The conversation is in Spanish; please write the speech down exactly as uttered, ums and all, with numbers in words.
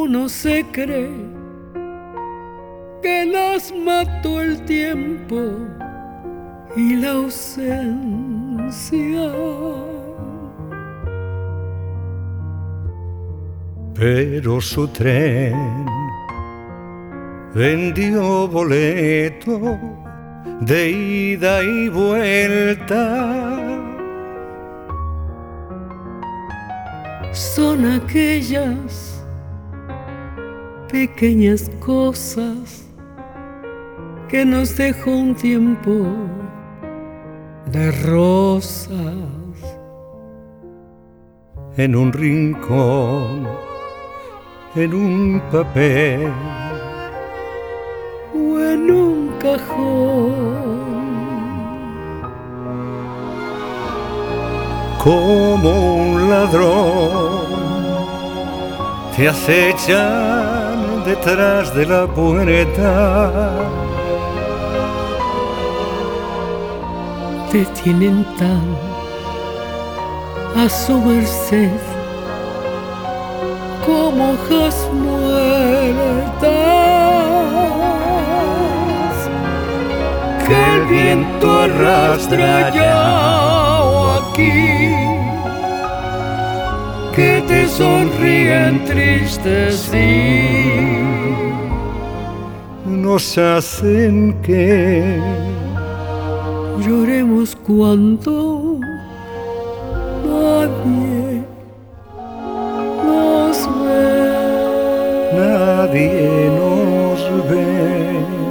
uno se cree que las mató el tiempo y la ausencia. Pero su tren vendió boleto de ida y vuelta. Son aquellas pequeñas cosas que nos dejó un tiempo de rosas. En un rincón, en un papel o en un cajón, como un ladrón te acechan detrás de la puerta. Te tienen tan a su merced como hojas muertas que el viento arrastra allá o aquí, que te sonríen tristes y nos hacen que lloremos cuando nadie nos ve. Nadie nos ve.